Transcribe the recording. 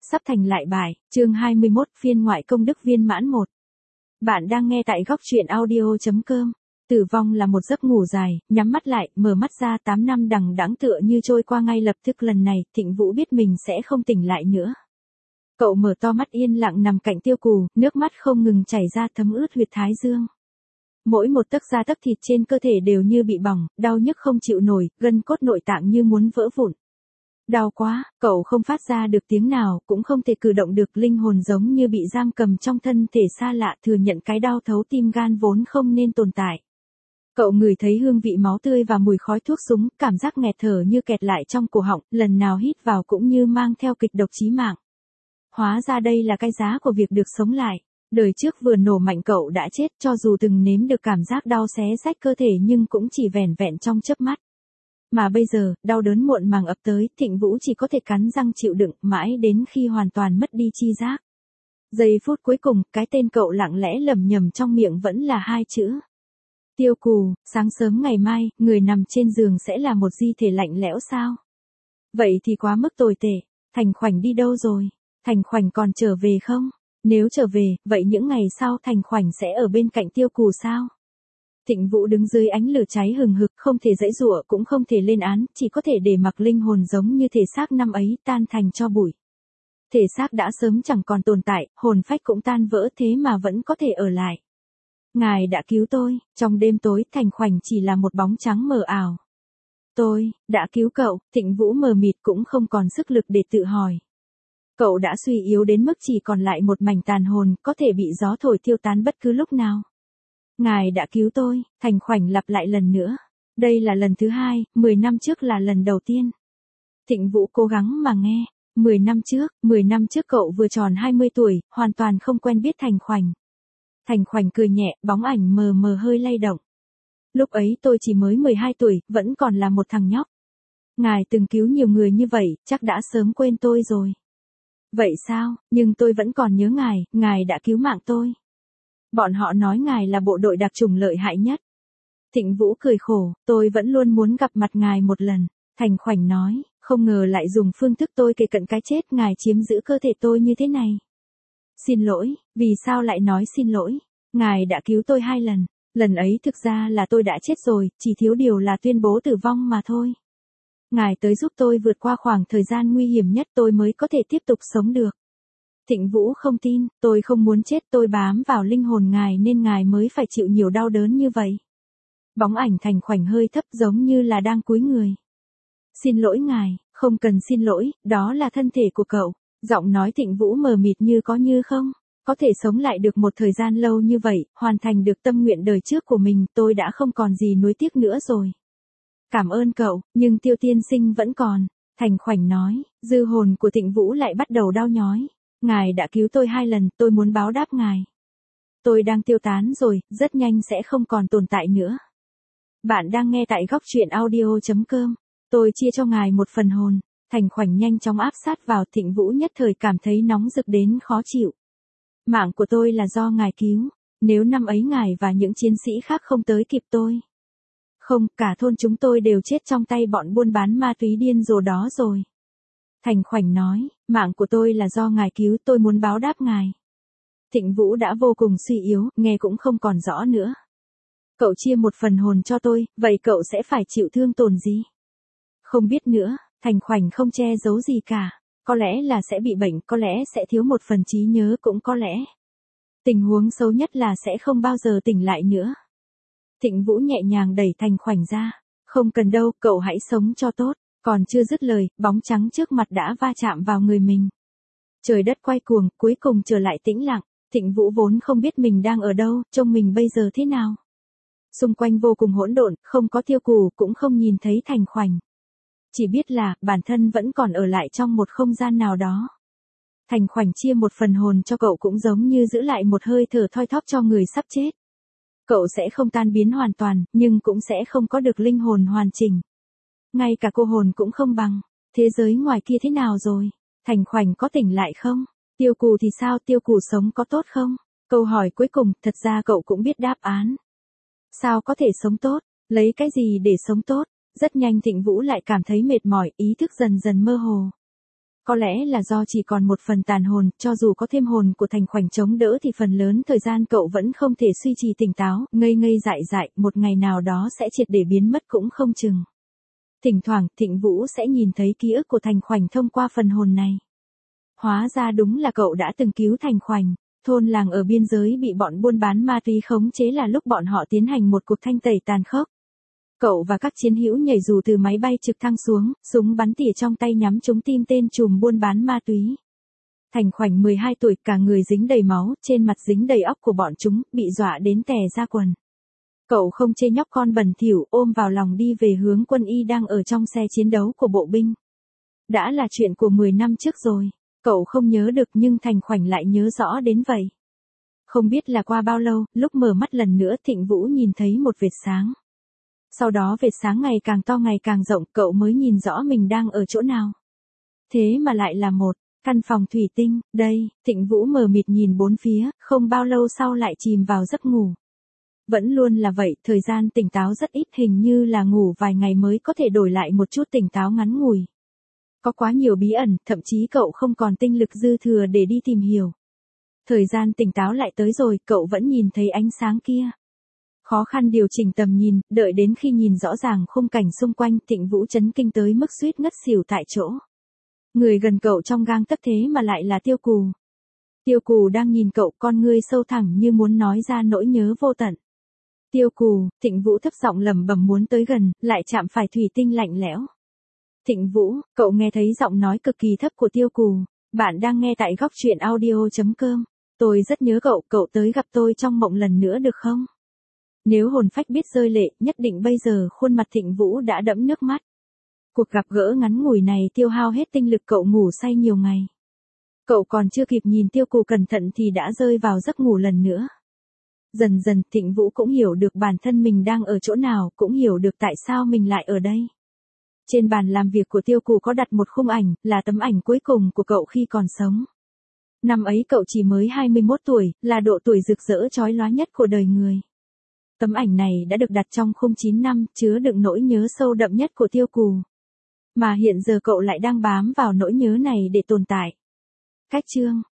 sắp thành lại bài, chương 21, phiên ngoại công đức viên mãn 1. Bạn đang nghe tại góc truyện audio.com. Tử vong là một giấc ngủ dài, nhắm mắt lại, mở mắt ra 8 năm đằng đẵng tựa như trôi qua ngay lập tức. Lần này, Thịnh Vũ biết mình sẽ không tỉnh lại nữa. Cậu mở to mắt yên lặng nằm cạnh Tiêu Cù, nước mắt không ngừng chảy ra thấm ướt huyệt thái dương. Mỗi một tấc da tấc thịt trên cơ thể đều như bị bỏng, đau nhức không chịu nổi, gân cốt nội tạng như muốn vỡ vụn. Đau quá, cậu không phát ra được tiếng nào, cũng không thể cử động được, linh hồn giống như bị giam cầm trong thân thể xa lạ, thừa nhận cái đau thấu tim gan vốn không nên tồn tại. Cậu ngửi thấy hương vị máu tươi và mùi khói thuốc súng, cảm giác nghẹt thở như kẹt lại trong cổ họng, lần nào hít vào cũng như mang theo kịch độc chí mạng. Hóa ra đây là cái giá của việc được sống lại. Đời trước vừa nổ mạnh cậu đã chết, cho dù từng nếm được cảm giác đau xé rách cơ thể nhưng cũng chỉ vẻn vẹn trong chớp mắt. Mà bây giờ, đau đớn muộn màng ập tới, Thịnh Vũ chỉ có thể cắn răng chịu đựng mãi đến khi hoàn toàn mất đi chi giác. Giây phút cuối cùng, cái tên cậu lặng lẽ lẩm nhẩm trong miệng vẫn là hai chữ. Tiêu Cù, sáng sớm ngày mai, người nằm trên giường sẽ là một di thể lạnh lẽo sao? Vậy thì quá mức tồi tệ. Thành Khoảnh đi đâu rồi? Thành Khoảnh còn trở về không? Nếu trở về, vậy những ngày sau Thành Khoảnh sẽ ở bên cạnh Tiêu Cù sao? Thịnh Vũ đứng dưới ánh lửa cháy hừng hực, không thể giãy giụa cũng không thể lên án, chỉ có thể để mặc linh hồn giống như thể xác năm ấy tan thành tro bụi. Thể xác đã sớm chẳng còn tồn tại, hồn phách cũng tan vỡ thế mà vẫn có thể ở lại. Ngài đã cứu tôi, trong đêm tối Thành Khoảnh chỉ là một bóng trắng mờ ảo. Tôi, đã cứu cậu, Thịnh Vũ mờ mịt cũng không còn sức lực để tự hỏi. Cậu đã suy yếu đến mức chỉ còn lại một mảnh tàn hồn, có thể bị gió thổi tiêu tán bất cứ lúc nào. Ngài đã cứu tôi, Thành Khoảnh lặp lại lần nữa. Đây là lần thứ hai, 10 năm trước là lần đầu tiên. Thịnh Vũ cố gắng mà nghe. 10 năm trước cậu vừa tròn 20 tuổi, hoàn toàn không quen biết Thành Khoảnh. Thành Khoảnh cười nhẹ, bóng ảnh mờ mờ hơi lay động. Lúc ấy tôi chỉ mới 12 tuổi, vẫn còn là một thằng nhóc. Ngài từng cứu nhiều người như vậy, chắc đã sớm quên tôi rồi. Vậy sao, nhưng tôi vẫn còn nhớ ngài đã cứu mạng tôi. Bọn họ nói ngài là bộ đội đặc chủng lợi hại nhất. Thịnh Vũ cười khổ, tôi vẫn luôn muốn gặp mặt ngài một lần. Thành Khoảnh nói, không ngờ lại dùng phương thức tôi kề cận cái chết, ngài chiếm giữ cơ thể tôi như thế này. Xin lỗi, vì sao lại nói xin lỗi? Ngài đã cứu tôi 2 lần. Lần ấy thực ra là tôi đã chết rồi, chỉ thiếu điều là tuyên bố tử vong mà thôi. Ngài tới giúp tôi vượt qua khoảng thời gian nguy hiểm nhất, tôi mới có thể tiếp tục sống được. Thịnh Vũ không tin, tôi không muốn chết, tôi bám vào linh hồn ngài nên ngài mới phải chịu nhiều đau đớn như vậy. Bóng ảnh Thành Khoảnh hơi thấp giống như là đang cúi người. Xin lỗi ngài, không cần xin lỗi, đó là thân thể của cậu. Giọng nói Thịnh Vũ mờ mịt như có như không. Có thể sống lại được một thời gian lâu như vậy, hoàn thành được tâm nguyện đời trước của mình, tôi đã không còn gì nuối tiếc nữa rồi. Cảm ơn cậu, nhưng Tiêu tiên sinh vẫn còn. Thành Khoảnh nói, dư hồn của Thịnh Vũ lại bắt đầu đau nhói. Ngài đã cứu tôi 2 lần, tôi muốn báo đáp ngài. Tôi đang tiêu tán rồi, rất nhanh sẽ không còn tồn tại nữa. Bạn đang nghe tại góc truyện audio.com. Tôi chia cho ngài một phần hồn. Thành Khoảnh nhanh chóng áp sát vào, Thịnh Vũ nhất thời cảm thấy nóng rực đến khó chịu. Mạng của tôi là do ngài cứu. Nếu năm ấy ngài và những chiến sĩ khác không tới kịp tôi. Không, cả thôn chúng tôi đều chết trong tay bọn buôn bán ma túy điên rồ đó rồi. Thành Khoảnh nói, mạng của tôi là do ngài cứu, tôi muốn báo đáp ngài. Thịnh Vũ đã vô cùng suy yếu, nghe cũng không còn rõ nữa. Cậu chia một phần hồn cho tôi, vậy cậu sẽ phải chịu thương tổn gì? Không biết nữa, Thành Khoảnh không che giấu gì cả. Có lẽ là sẽ bị bệnh, có lẽ sẽ thiếu một phần trí nhớ, cũng có lẽ. Tình huống xấu nhất là sẽ không bao giờ tỉnh lại nữa. Thịnh Vũ nhẹ nhàng đẩy Thành Khoảnh ra. Không cần đâu, cậu hãy sống cho tốt. Còn chưa dứt lời, bóng trắng trước mặt đã va chạm vào người mình. Trời đất quay cuồng, cuối cùng trở lại tĩnh lặng. Thịnh Vũ vốn không biết mình đang ở đâu, trông mình bây giờ thế nào. Xung quanh vô cùng hỗn độn, không có Tiêu Cù, cũng không nhìn thấy Thành Khoảnh. Chỉ biết là, bản thân vẫn còn ở lại trong một không gian nào đó. Thành Khoảnh chia một phần hồn cho cậu cũng giống như giữ lại một hơi thở thoi thóp cho người sắp chết. Cậu sẽ không tan biến hoàn toàn, nhưng cũng sẽ không có được linh hồn hoàn chỉnh. Ngay cả cô hồn cũng không bằng. Thế giới ngoài kia thế nào rồi? Thành Khoảnh có tỉnh lại không? Tiêu Cù thì sao? Tiêu Cù sống có tốt không? Câu hỏi cuối cùng, thật ra cậu cũng biết đáp án. Sao có thể sống tốt? Lấy cái gì để sống tốt? Rất nhanh Thịnh Vũ lại cảm thấy mệt mỏi, ý thức dần dần mơ hồ. Có lẽ là do chỉ còn một phần tàn hồn, cho dù có thêm hồn của Thành Khoảnh chống đỡ thì phần lớn thời gian cậu vẫn không thể duy trì tỉnh táo, ngây ngây dại dại, một ngày nào đó sẽ triệt để biến mất cũng không chừng. Thỉnh thoảng, Thịnh Vũ sẽ nhìn thấy ký ức của Thành Khoảnh thông qua phần hồn này. Hóa ra đúng là cậu đã từng cứu Thành Khoảnh. Thôn làng ở biên giới bị bọn buôn bán ma túy khống chế là lúc bọn họ tiến hành một cuộc thanh tẩy tàn khốc. Cậu và các chiến hữu nhảy dù từ máy bay trực thăng xuống, súng bắn tỉa trong tay nhắm trúng tim tên trùm buôn bán ma túy. Thành Khoảnh 12 tuổi, cả người dính đầy máu, trên mặt dính đầy óc của bọn chúng, bị dọa đến tè ra quần. Cậu không chê nhóc con bẩn thỉu, ôm vào lòng đi về hướng quân y đang ở trong xe chiến đấu của bộ binh. Đã là chuyện của 10 năm trước rồi, cậu không nhớ được nhưng Thành Khoảnh lại nhớ rõ đến vậy. Không biết là qua bao lâu, lúc mở mắt lần nữa Thịnh Vũ nhìn thấy một vệt sáng. Sau đó vệt sáng ngày càng to ngày càng rộng, cậu mới nhìn rõ mình đang ở chỗ nào. Thế mà lại là một căn phòng thủy tinh. Đây, Thịnh Vũ mờ mịt nhìn bốn phía, không bao lâu sau lại chìm vào giấc ngủ. Vẫn luôn là vậy, thời gian tỉnh táo rất ít, hình như là ngủ vài ngày mới có thể đổi lại một chút tỉnh táo ngắn ngủi. Có quá nhiều bí ẩn, thậm chí cậu không còn tinh lực dư thừa để đi tìm hiểu. Thời gian tỉnh táo lại tới rồi, cậu vẫn nhìn thấy ánh sáng kia. Khó khăn điều chỉnh tầm nhìn, đợi đến khi nhìn rõ ràng khung cảnh xung quanh, Thịnh Vũ chấn kinh tới mức suýt ngất xỉu tại chỗ. Người gần cậu trong gang tấc thế mà lại là Tiêu Cù. Tiêu Cù đang nhìn cậu, con ngươi sâu thẳm như muốn nói ra nỗi nhớ vô tận. Tiêu Cù, Thịnh Vũ thấp giọng lẩm bẩm muốn tới gần, lại chạm phải thủy tinh lạnh lẽo. Thịnh Vũ, cậu nghe thấy giọng nói cực kỳ thấp của Tiêu Cù. Bạn đang nghe tại góc truyện audio.com. Tôi rất nhớ cậu, cậu tới gặp tôi trong mộng lần nữa được không? Nếu hồn phách biết rơi lệ, nhất định bây giờ khuôn mặt Thịnh Vũ đã đẫm nước mắt. Cuộc gặp gỡ ngắn ngủi này tiêu hao hết tinh lực cậu ngủ say nhiều ngày. Cậu còn chưa kịp nhìn Tiêu Cù cẩn thận thì đã rơi vào giấc ngủ lần nữa. Dần dần Thịnh Vũ cũng hiểu được bản thân mình đang ở chỗ nào, cũng hiểu được tại sao mình lại ở đây. Trên bàn làm việc của Tiêu Cù có đặt một khung ảnh, là tấm ảnh cuối cùng của cậu khi còn sống. Năm ấy cậu chỉ mới 21 tuổi, là độ tuổi rực rỡ chói lóa nhất của đời người. Tấm ảnh này đã được đặt trong khung 9 năm, chứa đựng nỗi nhớ sâu đậm nhất của Tiêu Cù. Mà hiện giờ cậu lại đang bám vào nỗi nhớ này để tồn tại. Cách chương